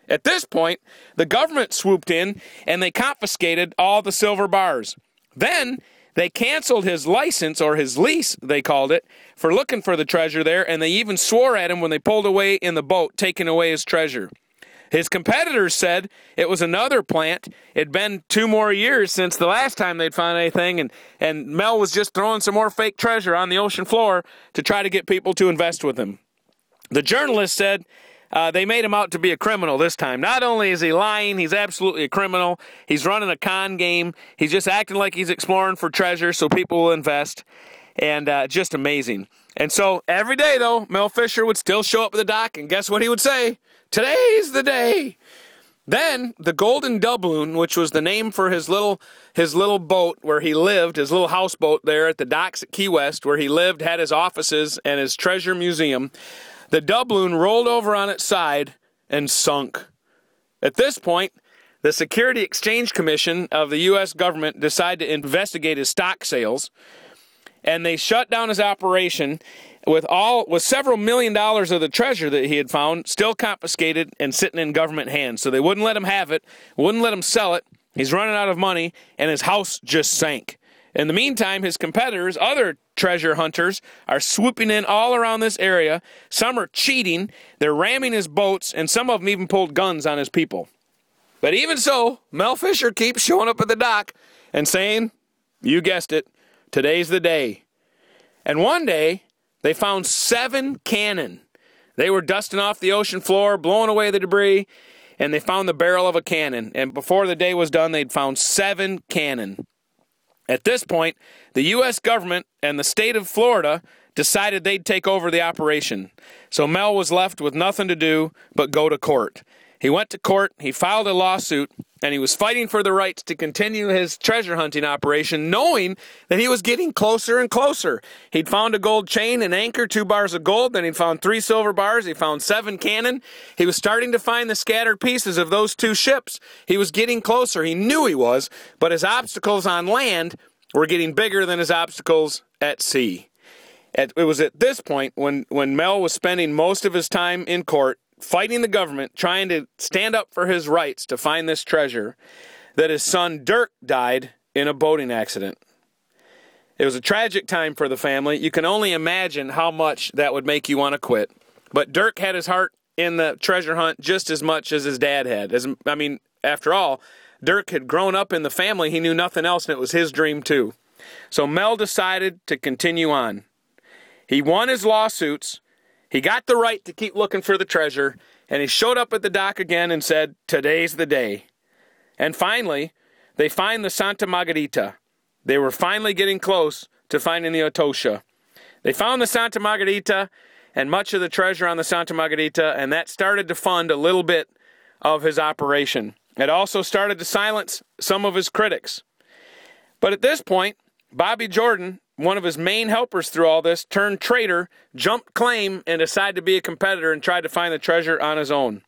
At this point, the government swooped in and they confiscated all the silver bars. Then they canceled his license, or his lease, they called it, for looking for the treasure there, and they even swore at him when they pulled away in the boat, taking away his treasure. His competitors said it was another plant. It'd been 2 more years since the last time they'd found anything, and Mel was just throwing some more fake treasure on the ocean floor to try to get people to invest with him. The journalist said they made him out to be a criminal this time. Not only is he lying, he's absolutely a criminal. He's running a con game. He's just acting like he's exploring for treasure so people will invest. And just amazing. And so every day, though, Mel Fisher would still show up at the dock, and guess what he would say? Today's the day. Then the Golden Doubloon, which was the name for his little boat where he lived, his little houseboat there at the docks at Key West, where he lived, had his offices and his treasure museum, the doubloon rolled over on its side and sunk. At this point, the Security Exchange Commission of the U.S. government decided to investigate his stock sales, and they shut down his operation with several $1 million of the treasure that he had found still confiscated and sitting in government hands. So they wouldn't let him have it, wouldn't let him sell it. He's running out of money, and his house just sank. In the meantime, his competitors, other treasure hunters, are swooping in all around this area. Some are cheating, they're ramming his boats, and some of them even pulled guns on his people. But even so, Mel Fisher keeps showing up at the dock and saying, you guessed it, today's the day. And one day, they found 7 cannon. They were dusting off the ocean floor, blowing away the debris, and they found the barrel of a cannon. And before the day was done, they'd found 7 cannon. At this point, the U.S. government and the state of Florida decided they'd take over the operation. So Mel was left with nothing to do but go to court. He went to court, he filed a lawsuit, and he was fighting for the rights to continue his treasure hunting operation, knowing that he was getting closer and closer. He'd found a gold chain, an anchor, 2 bars of gold, then he'd found 3 silver bars, he found 7 cannon. He was starting to find the scattered pieces of those 2 ships. He was getting closer, he knew he was, but his obstacles on land were getting bigger than his obstacles at sea. It was at this point when Mel was spending most of his time in court, fighting the government, trying to stand up for his rights to find this treasure, that his son Dirk died in a boating accident. It was a tragic time for the family. You can only imagine how much that would make you want to quit. But Dirk had his heart in the treasure hunt just as much as his dad had. After all, Dirk had grown up in the family. He knew nothing else, and it was his dream too. So Mel decided to continue on. He won his lawsuits. He got the right to keep looking for the treasure, and he showed up at the dock again and said, today's the day. And finally, they find the Santa Margarita. They were finally getting close to finding the Etosha. They found the Santa Margarita and much of the treasure on the Santa Margarita, and that started to fund a little bit of his operation. It also started to silence some of his critics. But at this point, Bobby Jordan, one of his main helpers through all this, turned traitor, jumped claim, and decided to be a competitor and tried to find the treasure on his own.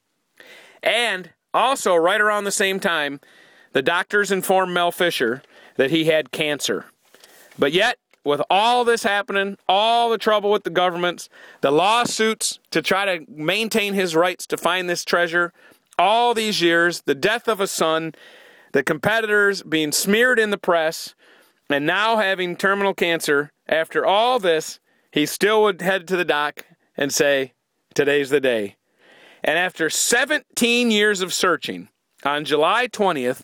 And also, right around the same time, the doctors informed Mel Fisher that he had cancer. But yet, with all this happening, all the trouble with the governments, the lawsuits to try to maintain his rights to find this treasure, all these years, the death of a son, the competitors being smeared in the press, and now having terminal cancer, after all this, he still would head to the dock and say, today's the day. And after 17 years of searching, on July 20th,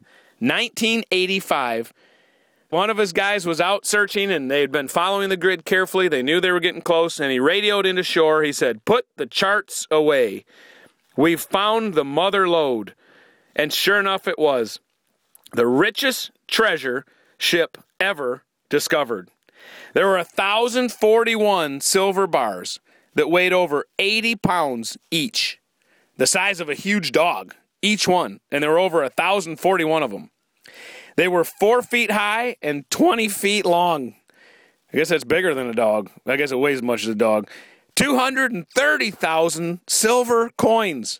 1985, one of his guys was out searching, and they had been following the grid carefully. They knew they were getting close, and he radioed into shore. He said, put the charts away. We've found the mother lode. And sure enough, it was the richest treasure ship ever discovered. There were 1,041 silver bars that weighed over 80 pounds each, the size of a huge dog, each one, and there were over 1,041 of them. They were 4 feet high and 20 feet long. I guess that's bigger than a dog. I guess it weighs as much as a dog. 230,000 silver coins,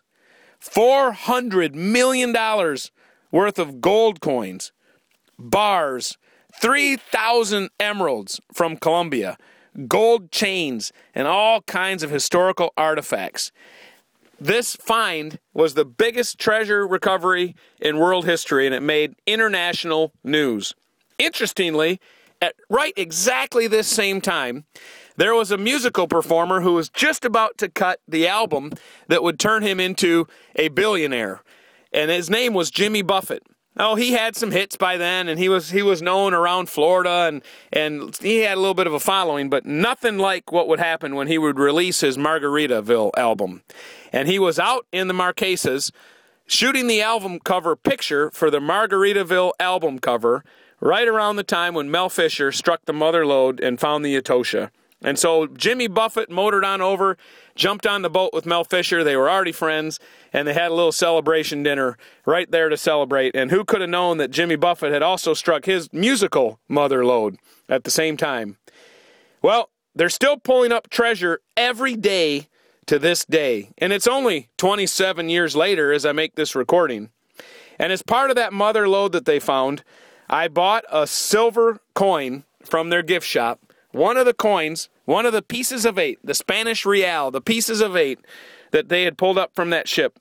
$400 million worth of gold coins, bars, 3,000 emeralds from Colombia, gold chains, and all kinds of historical artifacts. this find was the biggest treasure recovery in world history, and it made international news. Interestingly, at right exactly this same time, there was a musical performer who was just about to cut the album that would turn him into a billionaire, and his name was Jimmy Buffett. Oh, he had some hits by then, and he was known around Florida, and he had a little bit of a following, but nothing like what would happen when he would release his Margaritaville album. And he was out in the Marquesas shooting the album cover picture for the Margaritaville album cover right around the time when Mel Fisher struck the mother lode and found the Etosha. And so Jimmy Buffett motored on over, jumped on the boat with Mel Fisher. They were already friends, and they had a little celebration dinner right there to celebrate. And who could have known that Jimmy Buffett had also struck his musical mother lode at the same time? Well, they're still pulling up treasure every day to this day. And it's only 27 years later as I make this recording. And as part of that mother lode that they found, I bought a silver coin from their gift shop. One of the coins, one of the pieces of 8, the Spanish real, the pieces of 8 that they had pulled up from that ship,